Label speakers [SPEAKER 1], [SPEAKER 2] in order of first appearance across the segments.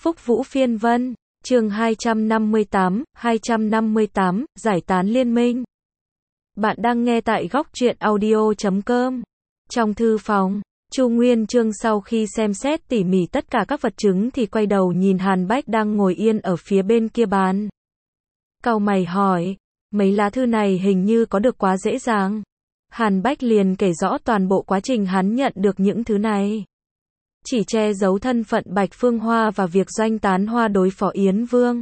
[SPEAKER 1] Phúc Vũ phiên vân, chương 258, giải tán liên minh. Bạn đang nghe tại góc truyện audio.com. Trong thư phòng, Chu Nguyên Chương sau khi xem xét tỉ mỉ tất cả các vật chứng thì quay đầu nhìn Hàn Bách đang ngồi yên ở phía bên kia bàn. Cau mày hỏi, mấy lá thư này hình như có được quá dễ dàng. Hàn Bách liền kể rõ toàn bộ quá trình hắn nhận được những thứ này. Chỉ che giấu thân phận Bạch Phương Hoa và việc doanh tán hoa đối phó Yến Vương.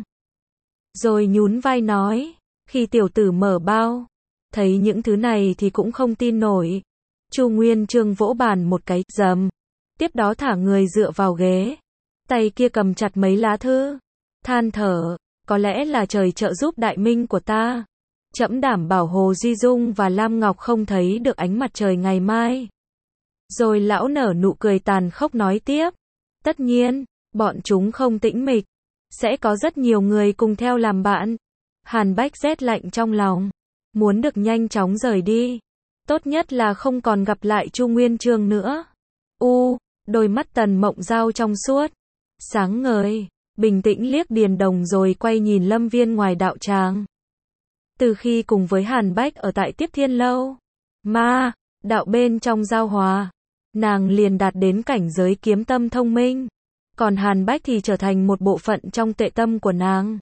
[SPEAKER 1] Rồi nhún vai nói, khi tiểu tử mở bao, thấy những thứ này thì cũng không tin nổi. Chu Nguyên Chương vỗ bàn một cái, rầm. Tiếp đó thả người dựa vào ghế. Tay kia cầm chặt mấy lá thư. Than thở, có lẽ là trời trợ giúp đại minh của ta. Trẫm đảm bảo Hồ Duy Dung và Lam Ngọc không thấy được ánh mặt trời ngày mai. Rồi lão nở nụ cười tàn khốc nói tiếp. Tất nhiên, bọn chúng không tĩnh mịch. Sẽ có rất nhiều người cùng theo làm bạn. Hàn Bách rét lạnh trong lòng. Muốn được nhanh chóng rời đi. Tốt nhất là không còn gặp lại Chu Nguyên Chương nữa. Đôi mắt Tần Mộng Giao trong suốt. Sáng ngời, bình tĩnh liếc Điền Đồng rồi quay nhìn Lâm Viên ngoài đạo tràng. Từ khi cùng với Hàn Bách ở tại Tiếp Thiên Lâu, đạo bên trong giao hòa, nàng liền đạt đến cảnh giới kiếm tâm thông minh. Còn Hàn Bách thì trở thành một bộ phận trong tuệ tâm của nàng.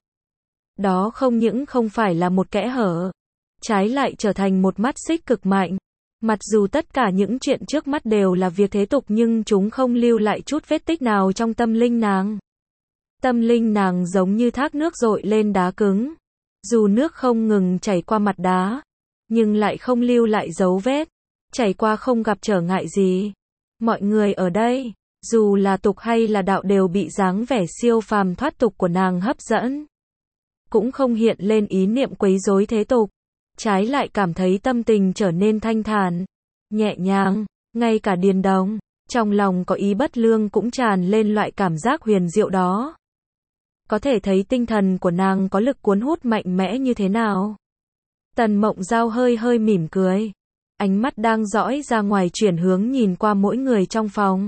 [SPEAKER 1] Đó không những không phải là một kẽ hở, trái lại trở thành một mắt xích cực mạnh. Mặc dù tất cả những chuyện trước mắt đều là việc thế tục nhưng chúng không lưu lại chút vết tích nào trong tâm linh nàng. Tâm linh nàng giống như thác nước dội lên đá cứng. Dù nước không ngừng chảy qua mặt đá, nhưng lại không lưu lại dấu vết. Chảy qua không gặp trở ngại gì. Mọi người ở đây, dù là tục hay là đạo đều bị dáng vẻ siêu phàm thoát tục của nàng hấp dẫn. Cũng không hiện lên ý niệm quấy rối thế tục. Trái lại cảm thấy tâm tình trở nên thanh thản, nhẹ nhàng. Ngay cả Điền Đồng, trong lòng có ý bất lương cũng tràn lên loại cảm giác huyền diệu đó. Có thể thấy tinh thần của nàng có lực cuốn hút mạnh mẽ như thế nào. Tần Mộng Giao hơi mỉm cười. Ánh mắt đang dõi ra ngoài chuyển hướng nhìn qua mỗi người trong phòng.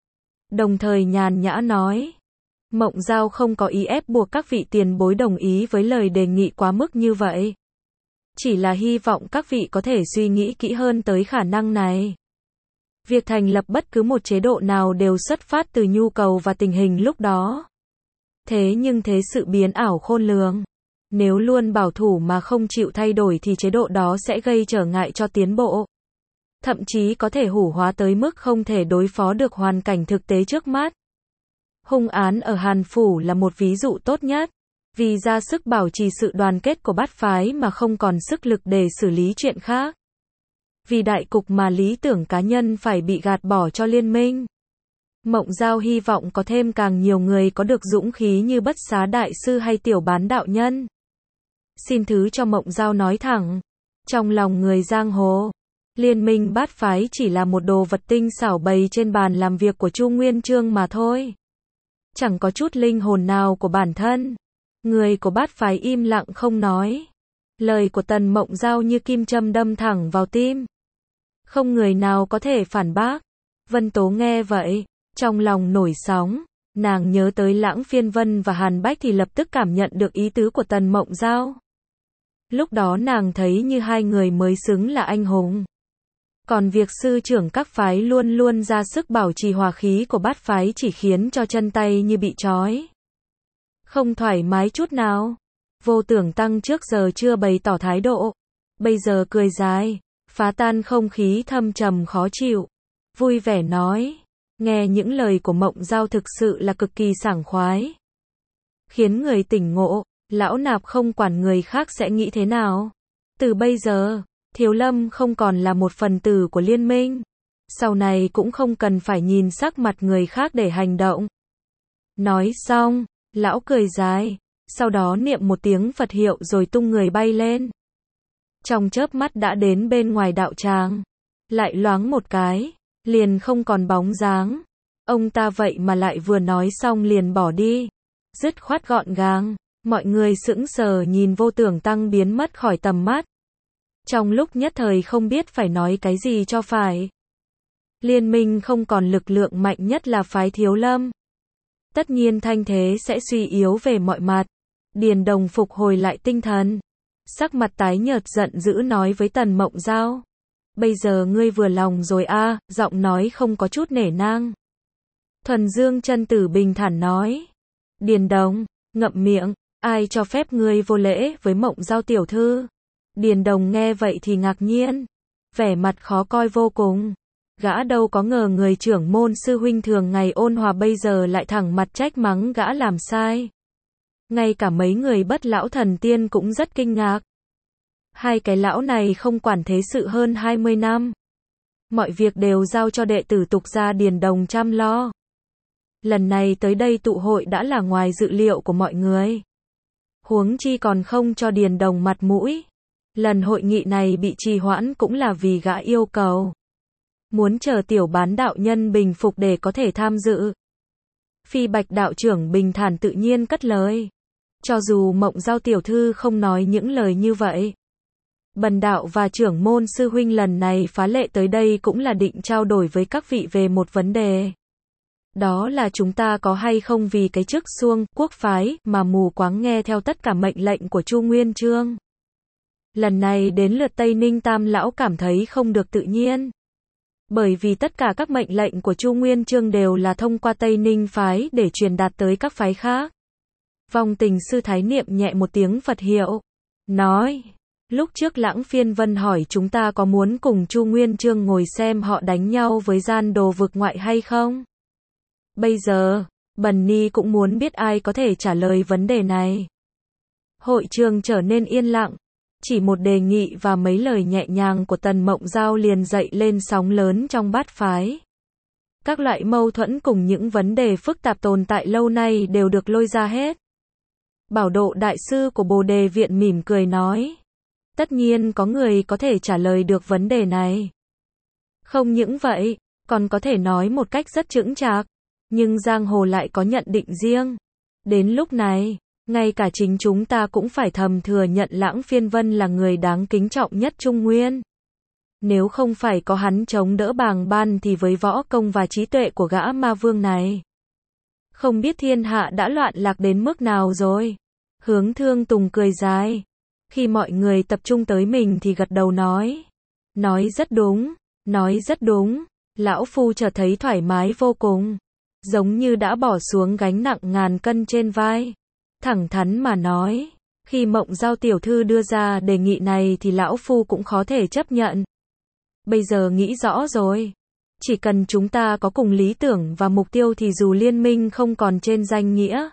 [SPEAKER 1] Đồng thời nhàn nhã nói. Mộng Giao không có ý ép buộc các vị tiền bối đồng ý với lời đề nghị quá mức như vậy. Chỉ là hy vọng các vị có thể suy nghĩ kỹ hơn tới khả năng này. Việc thành lập bất cứ một chế độ nào đều xuất phát từ nhu cầu và tình hình lúc đó. Thế nhưng thế sự biến ảo khôn lường. Nếu luôn bảo thủ mà không chịu thay đổi thì chế độ đó sẽ gây trở ngại cho tiến bộ. Thậm chí có thể hủ hóa tới mức không thể đối phó được hoàn cảnh thực tế trước mắt. Hung án ở Hàn Phủ là một ví dụ tốt nhất. Vì ra sức bảo trì sự đoàn kết của bát phái mà không còn sức lực để xử lý chuyện khác. Vì đại cục mà lý tưởng cá nhân phải bị gạt bỏ cho liên minh. Mộng Giao hy vọng có thêm càng nhiều người có được dũng khí như Bất Xá Đại Sư hay Tiểu Bán Đạo Nhân. Xin thứ cho Mộng Giao nói thẳng. Trong lòng người giang hồ, liên minh bát phái chỉ là một đồ vật tinh xảo bày trên bàn làm việc của Chu Nguyên Chương mà thôi. Chẳng có chút linh hồn nào của bản thân. Người của bát phái im lặng không nói. Lời của Tần Mộng Giao như kim châm đâm thẳng vào tim. Không người nào có thể phản bác. Vân Tố nghe vậy, trong lòng nổi sóng. Nàng nhớ tới Lãng Phiên Vân và Hàn Bách thì lập tức cảm nhận được ý tứ của Tần Mộng Giao. Lúc đó nàng thấy như hai người mới xứng là anh hùng. Còn việc sư trưởng các phái luôn luôn ra sức bảo trì hòa khí của bát phái chỉ khiến cho chân tay như bị trói. Không thoải mái chút nào. Vô Tưởng Tăng trước giờ chưa bày tỏ thái độ. Bây giờ cười dài, phá tan không khí thâm trầm khó chịu. Vui vẻ nói. Nghe những lời của Mộng Giao thực sự là cực kỳ sảng khoái. Khiến người tỉnh ngộ, lão nạp không quản người khác sẽ nghĩ thế nào. Từ bây giờ, Thiếu Lâm không còn là một phần tử của liên minh. Sau này cũng không cần phải nhìn sắc mặt người khác để hành động. Nói xong, lão cười dài, sau đó niệm một tiếng Phật hiệu rồi tung người bay lên. Trong chớp mắt đã đến bên ngoài đạo tràng. Lại loáng một cái, liền không còn bóng dáng. Ông ta vậy mà lại vừa nói xong liền bỏ đi. Dứt khoát gọn gàng, mọi người sững sờ nhìn Vô Tưởng Tăng biến mất khỏi tầm mắt. Trong lúc nhất thời không biết phải nói cái gì cho phải. Liên minh không còn lực lượng mạnh nhất là phái Thiếu Lâm. tất nhiên thanh thế sẽ suy yếu về mọi mặt. Điền Đồng phục hồi lại tinh thần. Sắc mặt tái nhợt giận dữ nói với Tần Mộng Giao. Bây giờ ngươi vừa lòng rồi a, giọng nói không có chút nể nang. Thuần Dương chân tử bình thản nói. Điền Đồng, ngậm miệng, ai cho phép ngươi vô lễ với Mộng Giao tiểu thư? Điền Đồng nghe vậy thì ngạc nhiên, vẻ mặt khó coi vô cùng. Gã đâu có ngờ người trưởng môn sư huynh thường ngày ôn hòa bây giờ lại thẳng mặt trách mắng gã làm sai. Ngay cả mấy người Bất Lão Thần Tiên cũng rất kinh ngạc. Hai cái lão này không quản thế sự hơn 20 năm. Mọi việc đều giao cho đệ tử tục gia Điền Đồng chăm lo. Lần này tới đây tụ hội đã là ngoài dự liệu của mọi người. Huống chi còn không cho Điền Đồng mặt mũi. Lần hội nghị này bị trì hoãn cũng là vì gã yêu cầu. Muốn chờ tiểu bán đạo nhân bình phục để có thể tham dự. Phi Bạch đạo trưởng bình thản tự nhiên cất lời. Cho dù Mộng Giao tiểu thư không nói những lời như vậy. Bần đạo và trưởng môn sư huynh lần này phá lệ tới đây cũng là định trao đổi với các vị về một vấn đề. Đó là chúng ta có hay không vì cái chức xuông quốc phái mà mù quáng nghe theo tất cả mệnh lệnh của Chu Nguyên Chương. Lần này đến lượt Tây Ninh Tam lão cảm thấy không được tự nhiên. Bởi vì tất cả các mệnh lệnh của Chu Nguyên Chương đều là thông qua Tây Ninh phái để truyền đạt tới các phái khác. Vong Tình sư Thái niệm nhẹ một tiếng Phật hiệu, nói, lúc trước Lãng Phiên Vân hỏi chúng ta có muốn cùng Chu Nguyên Chương ngồi xem họ đánh nhau với gian đồ vực ngoại hay không? Bây giờ, Bần Ni cũng muốn biết ai có thể trả lời vấn đề này. Hội trường trở nên yên lặng. Chỉ một đề nghị và mấy lời nhẹ nhàng của Tần Mộng Giao liền dậy lên sóng lớn trong bát phái. Các loại mâu thuẫn cùng những vấn đề phức tạp tồn tại lâu nay đều được lôi ra hết. Bảo Độ đại sư của Bồ Đề Viện mỉm cười nói. Tất nhiên có người có thể trả lời được vấn đề này. Không những vậy, còn có thể nói một cách rất chững chạc. Nhưng giang hồ lại có nhận định riêng. Đến lúc này, ngay cả chính chúng ta cũng phải thầm thừa nhận Lãng Phiên Vân là người đáng kính trọng nhất Trung Nguyên. Nếu không phải có hắn chống đỡ bàng ban thì với võ công và trí tuệ của gã ma vương này, không biết thiên hạ đã loạn lạc đến mức nào rồi. Hướng Thương Tùng cười dài. Khi mọi người tập trung tới mình thì gật đầu nói. Nói rất đúng, nói rất đúng. Lão Phu chợt thấy thoải mái vô cùng. Giống như đã bỏ xuống gánh nặng ngàn cân trên vai. Thẳng thắn mà nói, khi Mộng Giao tiểu thư đưa ra đề nghị này thì Lão Phu cũng khó thể chấp nhận. Bây giờ nghĩ rõ rồi. Chỉ cần chúng ta có cùng lý tưởng và mục tiêu thì dù liên minh không còn trên danh nghĩa,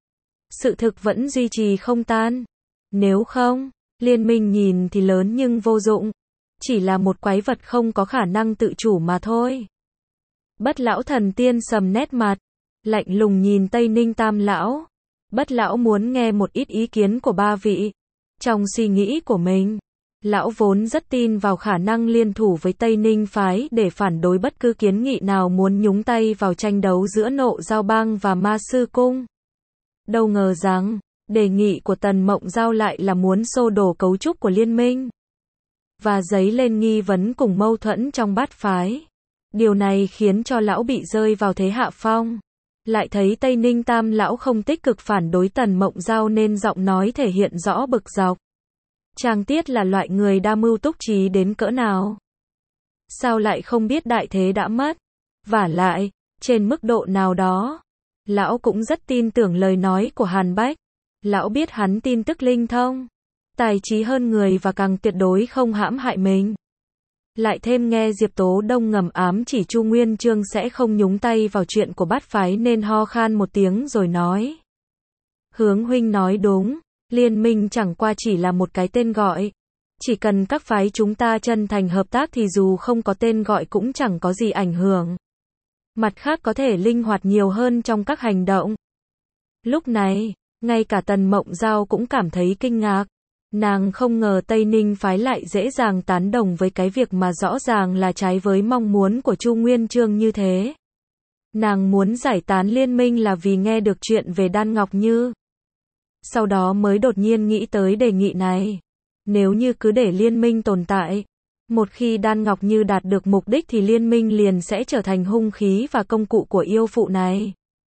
[SPEAKER 1] sự thực vẫn duy trì không tan. Nếu không, liên minh nhìn thì lớn nhưng vô dụng. Chỉ là một quái vật không có khả năng tự chủ mà thôi. Bất Lão Thần Tiên sầm nét mặt, lạnh lùng nhìn Tây Ninh Tam lão. Bất lão muốn nghe một ít ý kiến của ba vị. Trong suy nghĩ của mình, lão vốn rất tin vào khả năng liên thủ với Tây Ninh phái để phản đối bất cứ kiến nghị nào muốn nhúng tay vào tranh đấu giữa Nộ Giao Bang và Ma Sư Cung. Đâu ngờ rằng, đề nghị của Tần Mộng Giao lại là muốn xô đổ cấu trúc của liên minh. Và dấy lên nghi vấn cùng mâu thuẫn trong bát phái. Điều này khiến cho lão bị rơi vào thế hạ phong. Lại thấy Tây Ninh Tam lão không tích cực phản đối Tần Mộng Giao nên giọng nói thể hiện rõ bực dọc. Trang Tiết là loại người đa mưu túc trí đến cỡ nào? Sao lại không biết đại thế đã mất? Vả lại, trên mức độ nào đó, lão cũng rất tin tưởng lời nói của Hàn Bách. Lão biết hắn tin tức linh thông, tài trí hơn người và càng tuyệt đối không hãm hại mình. Lại thêm nghe Diệp Tố Đông ngầm ám chỉ Chu Nguyên Chương sẽ không nhúng tay vào chuyện của bát phái nên ho khan một tiếng rồi nói. Hướng huynh nói đúng, liên minh chẳng qua chỉ là một cái tên gọi. Chỉ cần các phái chúng ta chân thành hợp tác thì dù không có tên gọi cũng chẳng có gì ảnh hưởng. Mặt khác có thể linh hoạt nhiều hơn trong các hành động. Lúc này, ngay cả Tần Mộng Giao cũng cảm thấy kinh ngạc. Nàng không ngờ Tây Ninh phái lại dễ dàng tán đồng với cái việc mà rõ ràng là trái với mong muốn của Chu Nguyên Chương như thế. Nàng muốn giải tán liên minh là vì nghe được chuyện về Đan Ngọc Như. Sau đó mới đột nhiên nghĩ tới đề nghị này. Nếu như cứ để liên minh tồn tại, một khi Đan Ngọc Như đạt được mục đích thì liên minh liền sẽ trở thành hung khí và công cụ của yêu phụ này.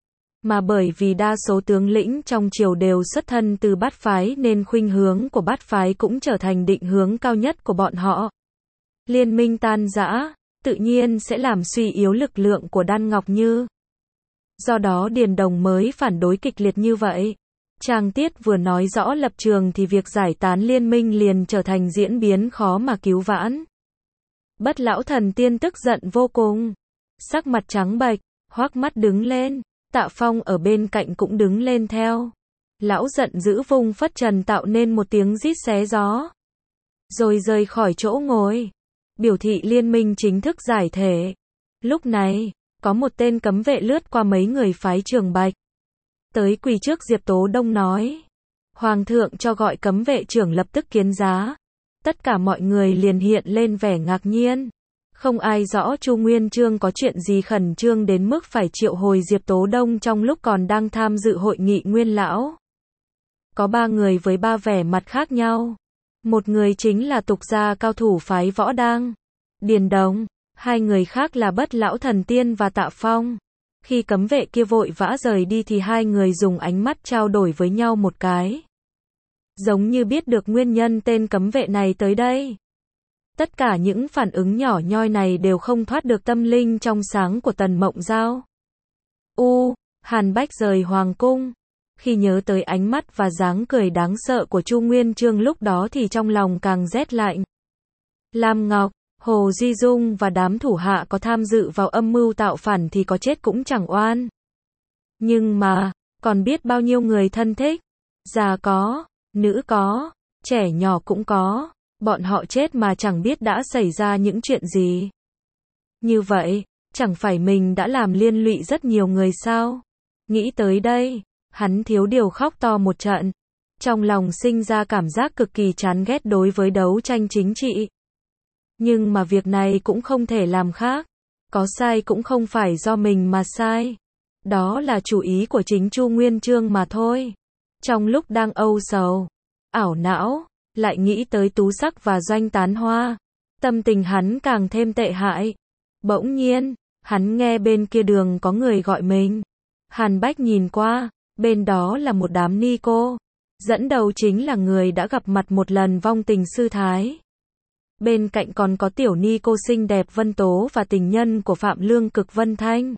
[SPEAKER 1] Mà bởi vì đa số tướng lĩnh trong triều đều xuất thân từ bát phái nên khuynh hướng của bát phái cũng trở thành định hướng cao nhất của bọn họ. Liên minh tan rã, tự nhiên sẽ làm suy yếu lực lượng của Đan Ngọc Như. Do đó Điền Đồng mới phản đối kịch liệt như vậy. Trang Tiết vừa nói rõ lập trường thì việc giải tán liên minh liền trở thành diễn biến khó mà cứu vãn. Bất Lão Thần Tiên tức giận vô cùng. Sắc mặt trắng bệch, hoác mắt đứng lên. Tạ Phong ở bên cạnh cũng đứng lên theo. Lão giận dữ vung phất trần tạo nên một tiếng rít xé gió. Rồi rời khỏi chỗ ngồi. Biểu thị liên minh chính thức giải thể. Lúc này, có một tên cấm vệ lướt qua mấy người phái Trường Bạch. Tới quỳ trước Diệp Tố Đông nói. Hoàng thượng cho gọi cấm vệ trưởng lập tức kiến giá. Tất cả mọi người liền hiện lên vẻ ngạc nhiên. Không ai rõ Chu Nguyên Chương có chuyện gì khẩn trương đến mức phải triệu hồi Diệp Tố Đông trong lúc còn đang tham dự hội nghị Nguyên Lão. Có 3 người với 3 vẻ mặt khác nhau. Một người chính là tục gia cao thủ phái Võ Đang, Điền Đồng, 2 người khác là Bất Lão Thần Tiên và Tạ Phong. Khi cấm vệ kia vội vã rời đi thì 2 người dùng ánh mắt trao đổi với nhau một cái. Giống như biết được nguyên nhân tên cấm vệ này tới đây. Tất cả những phản ứng nhỏ nhoi này đều không thoát được tâm linh trong sáng của Tần Mộng Giao. Hàn Bách rời hoàng cung. Khi nhớ tới ánh mắt và dáng cười đáng sợ của Chu Nguyên Chương lúc đó thì trong lòng càng rét lạnh. Lam Ngọc, Hồ Duy Dung và đám thủ hạ có tham dự vào âm mưu tạo phản thì có chết cũng chẳng oan. Nhưng mà, còn biết bao nhiêu người thân thích. Già có, nữ có, trẻ nhỏ cũng có. Bọn họ chết mà chẳng biết đã xảy ra những chuyện gì. Như vậy, chẳng phải mình đã làm liên lụy rất nhiều người sao? Nghĩ tới đây, hắn thiếu điều khóc to một trận. Trong lòng sinh ra cảm giác cực kỳ chán ghét đối với đấu tranh chính trị. Nhưng mà việc này cũng không thể làm khác. Có sai cũng không phải do mình mà sai. Đó là chủ ý của chính Chu Nguyên Chương mà thôi. Trong lúc đang âu sầu, ảo não, lại nghĩ tới Tú Sắc và Doanh Tán Hoa. Tâm tình hắn càng thêm tệ hại. Bỗng nhiên, hắn nghe bên kia đường có người gọi mình. Hàn Bách nhìn qua, bên đó là một đám ni cô. Dẫn đầu chính là người đã gặp mặt một lần Vong Tình Sư Thái. Bên cạnh còn có tiểu ni cô xinh đẹp Vân Tố và tình nhân của Phạm Lương Cực Vân Thanh.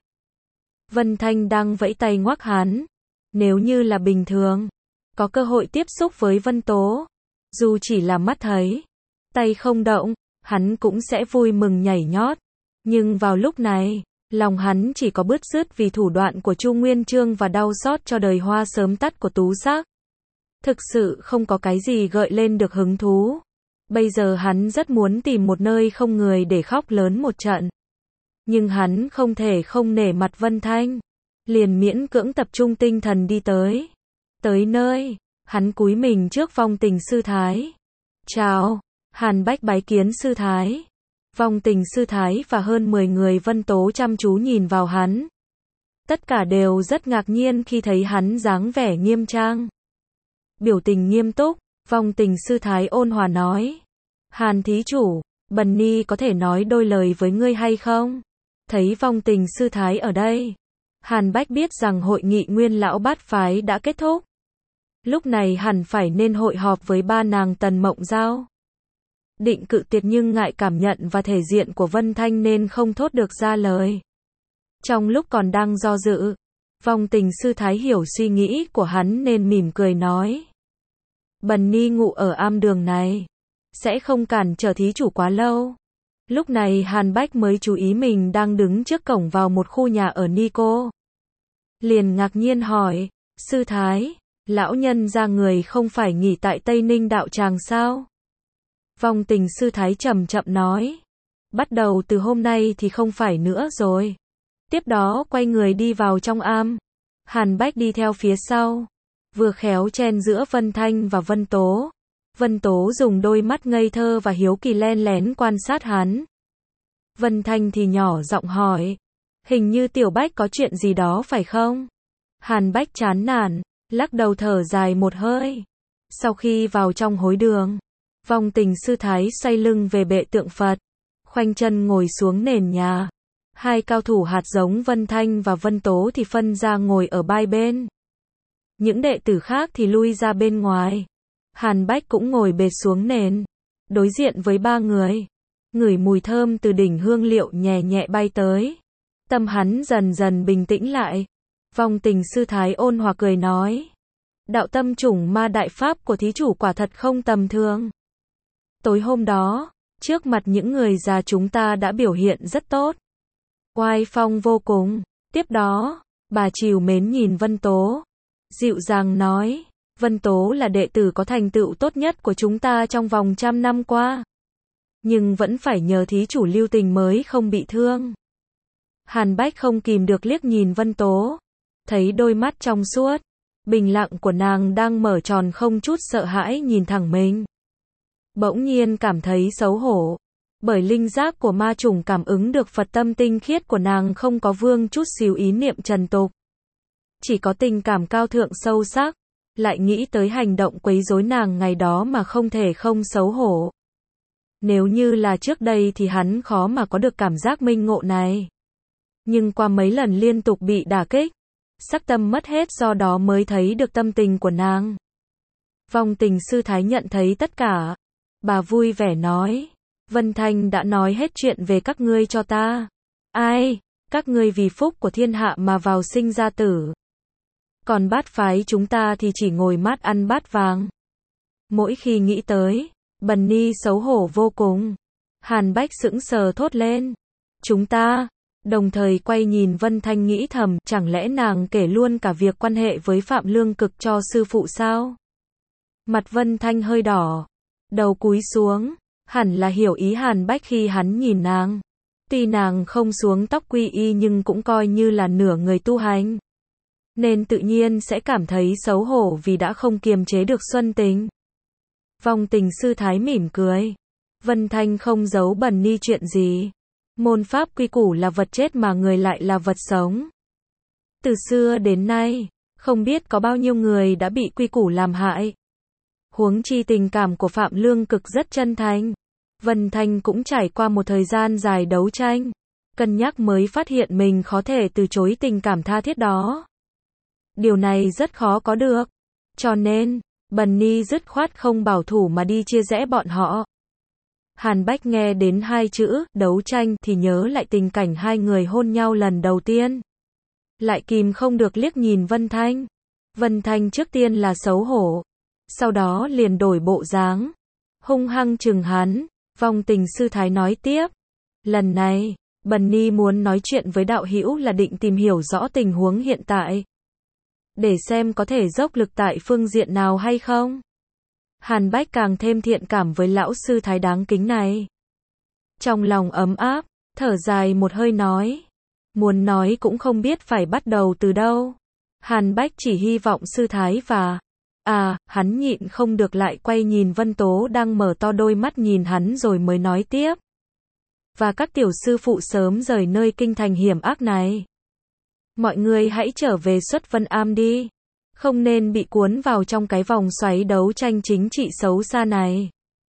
[SPEAKER 1] Vân Thanh đang vẫy tay ngoắc hắn. Nếu như là bình thường, có cơ hội tiếp xúc với Vân Tố, dù chỉ là mắt thấy, tay không động, hắn cũng sẽ vui mừng nhảy nhót. Nhưng vào lúc này, lòng hắn chỉ có bứt rứt vì thủ đoạn của Chu Nguyên Chương và đau xót cho đời hoa sớm tắt của Tú Sắc. Thực sự không có cái gì gợi lên được hứng thú. Bây giờ hắn rất muốn tìm một nơi không người để khóc lớn một trận. Nhưng hắn không thể không nể mặt Vân Thanh. Liền miễn cưỡng tập trung tinh thần đi tới. Tới nơi, hắn cúi mình trước Vong Tình Sư Thái. Chào, Hàn Bách bái kiến Sư Thái. Vong Tình Sư Thái và hơn 10 người Vân Tố chăm chú nhìn vào hắn. Tất cả đều rất ngạc nhiên khi thấy hắn dáng vẻ nghiêm trang. Biểu tình nghiêm túc, Vong Tình Sư Thái ôn hòa nói. Hàn thí chủ, Bần Ni có thể nói đôi lời với ngươi hay không? Thấy Vong Tình Sư Thái ở đây, Hàn Bách biết rằng hội nghị Nguyên Lão Bát Phái đã kết thúc. Lúc này hẳn phải nên hội họp với 3 nàng Tần Mộng Giao. Định cự tuyệt nhưng ngại cảm nhận và thể diện của Vân Thanh nên không thốt được ra lời. Trong lúc còn đang do dự, Vong Tình Sư Thái hiểu suy nghĩ của hắn nên mỉm cười nói. Bần Ni ngụ ở am đường này, sẽ không cản trở thí chủ quá lâu. Lúc này Hàn Bách mới chú ý mình đang đứng trước cổng vào một khu nhà ở Ni Cô. Liền ngạc nhiên hỏi, Sư Thái, lão nhân ra người không phải nghỉ tại Tây Ninh đạo tràng sao? Vong Tình Sư Thái chậm chậm nói. Bắt đầu từ hôm nay thì không phải nữa rồi. Tiếp đó quay người đi vào trong am. Hàn Bách đi theo phía sau. Vừa khéo chen giữa Vân Thanh và Vân Tố. Vân Tố dùng đôi mắt ngây thơ và hiếu kỳ len lén quan sát hắn. Vân Thanh thì nhỏ giọng hỏi. Hình như Tiểu Bách có chuyện gì đó phải không? Hàn Bách chán nản, lắc đầu thở dài một hơi. Sau khi vào trong hối đường, Vong Tình Sư Thái xoay lưng về bệ tượng Phật, khoanh chân ngồi xuống nền nhà. Hai cao thủ hạt giống Vân Thanh và Vân Tố thì phân ra ngồi ở hai bên. Những đệ tử khác thì lui ra bên ngoài. Hàn Bách cũng ngồi bệt xuống nền, đối diện với ba người. Ngửi mùi thơm từ đỉnh hương liệu nhẹ nhẹ bay tới. Tâm hắn dần dần bình tĩnh lại. Vong Tình sư thái ôn hòa cười nói. Đạo tâm chủng ma đại pháp của thí chủ quả thật không tầm thường. Tối hôm đó, trước mặt những người già chúng ta đã biểu hiện rất tốt. Oai phong vô cùng. Tiếp đó, bà trìu mến nhìn Vân Tố. Dịu dàng nói, Vân Tố là đệ tử có thành tựu tốt nhất của chúng ta trong vòng 100 năm qua. Nhưng vẫn phải nhờ thí chủ lưu tình mới không bị thương. Hàn Bách không kìm được liếc nhìn Vân Tố. Thấy đôi mắt trong suốt, bình lặng của nàng đang mở tròn không chút sợ hãi nhìn thẳng mình. Bỗng nhiên cảm thấy xấu hổ. Bởi linh giác của ma chủng cảm ứng được Phật tâm tinh khiết của nàng không có vương chút xíu ý niệm trần tục. Chỉ có tình cảm cao thượng sâu sắc. Lại nghĩ tới hành động quấy rối nàng ngày đó mà không thể không xấu hổ. Nếu như là trước đây thì hắn khó mà có được cảm giác minh ngộ này. Nhưng qua mấy lần liên tục bị đả kích, sắc tâm mất hết do đó mới thấy được tâm tình của nàng. Vong Tình sư thái nhận thấy tất cả. Bà vui vẻ nói, Vân Thanh đã nói hết chuyện về các ngươi cho ta. Ai, các ngươi vì phúc của thiên hạ mà vào sinh ra tử. Còn bát phái chúng ta thì chỉ ngồi mát ăn bát vàng. Mỗi khi nghĩ tới, Bần Ni xấu hổ vô cùng. Hàn Bách sững sờ thốt lên. Chúng ta, đồng thời quay nhìn Vân Thanh nghĩ thầm, chẳng lẽ nàng kể luôn cả việc quan hệ với Phạm Lương Cực cho sư phụ sao? Mặt Vân Thanh hơi đỏ, đầu cúi xuống, hẳn là hiểu ý Hàn Bách khi hắn nhìn nàng. Tuy nàng không xuống tóc quy y nhưng cũng coi như là nửa người tu hành. Nên tự nhiên sẽ cảm thấy xấu hổ vì đã không kiềm chế được xuân tình. Vong Tình sư thái mỉm cười. Vân Thanh không giấu Bần Ni chuyện gì. Môn pháp quy củ là vật chết mà người lại là vật sống. Từ xưa đến nay, không biết có bao nhiêu người đã bị quy củ làm hại. Huống chi tình cảm của Phạm Lương Cực rất chân thành. Vân Thanh cũng trải qua một thời gian dài đấu tranh. Cân nhắc mới phát hiện mình khó thể từ chối tình cảm tha thiết đó. Điều này rất khó có được. Cho nên, Bần Ni dứt khoát không bảo thủ mà đi chia rẽ bọn họ. Hàn Bách nghe đến hai chữ, đấu tranh, thì nhớ lại tình cảnh hai người hôn nhau lần đầu tiên. Lại kìm không được liếc nhìn Vân Thanh. Vân Thanh trước tiên là xấu hổ. Sau đó liền đổi bộ dáng. Hung hăng chừng hắn. Vong Tình sư thái nói tiếp. Lần này, Bần Ni muốn nói chuyện với đạo hữu là định tìm hiểu rõ tình huống hiện tại. Để xem có thể dốc lực tại phương diện nào hay không. Hàn Bách càng thêm thiện cảm với lão sư thái đáng kính này. Trong lòng ấm áp, thở dài một hơi nói. Muốn nói cũng không biết phải bắt đầu từ đâu. Hàn Bách chỉ hy vọng sư thái và... hắn nhịn không được lại quay nhìn Vân Tố đang mở to đôi mắt nhìn hắn rồi mới nói tiếp. Và các tiểu sư phụ sớm rời nơi kinh thành hiểm ác này. Mọi người hãy trở về Xuất Vân Am đi. Không nên bị cuốn vào trong cái vòng xoáy đấu tranh chính trị xấu xa này.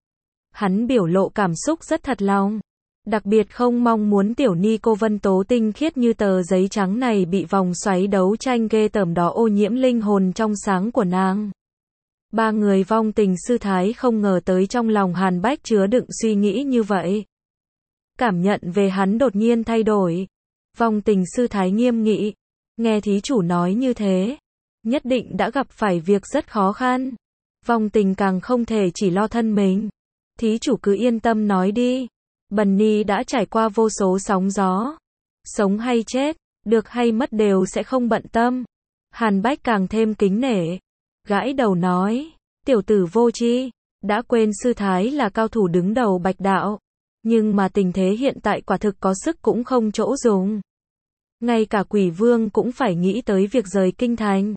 [SPEAKER 1] Hắn biểu lộ cảm xúc rất thật lòng. Đặc biệt không mong muốn tiểu ni cô Vân Tố tinh khiết như tờ giấy trắng này bị vòng xoáy đấu tranh ghê tởm đó ô nhiễm linh hồn trong sáng của nàng. Ba người Vong Tình sư thái không ngờ tới trong lòng Hàn Bách chứa đựng suy nghĩ như vậy. Cảm nhận về hắn đột nhiên thay đổi. Vong Tình sư thái nghiêm nghị. Nghe thí chủ nói như thế, nhất định đã gặp phải việc rất khó khăn. Vong Tình càng không thể chỉ lo thân mình. Thí chủ cứ yên tâm nói đi. Bần Ni đã trải qua vô số sóng gió. Sống hay chết, được hay mất đều sẽ không bận tâm. Hàn Bách càng thêm kính nể. Gãi đầu nói, tiểu tử vô tri, đã quên sư thái là cao thủ đứng đầu Bạch Đạo. Nhưng mà tình thế hiện tại quả thực có sức cũng không chỗ dùng. Ngay cả Quỷ Vương cũng phải nghĩ tới việc rời kinh thành.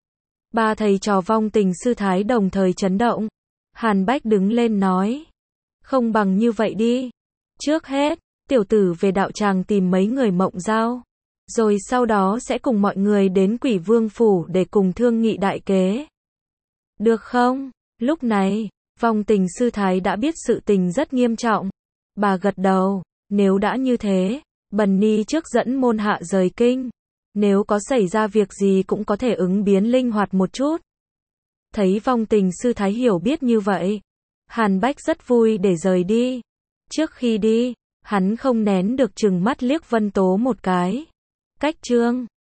[SPEAKER 1] Ba thầy trò Vong Tình sư thái đồng thời chấn động. Hàn Bách đứng lên nói. Không bằng như vậy đi. Trước hết, tiểu tử về đạo tràng tìm mấy người Mộng Giao. Rồi sau đó sẽ cùng mọi người đến Quỷ Vương phủ để cùng thương nghị đại kế. Được không? Lúc này, Vong Tình sư thái đã biết sự tình rất nghiêm trọng. Bà gật đầu. Nếu đã như thế, Bần ni trước dẫn môn hạ rời kinh. Nếu có xảy ra việc gì cũng có thể ứng biến linh hoạt một chút. Thấy Vong Tình sư thái hiểu biết như vậy, Hàn Bách rất vui để rời đi. Trước khi đi, hắn không nén được trừng mắt liếc Vân Tố một cái. Cách Trương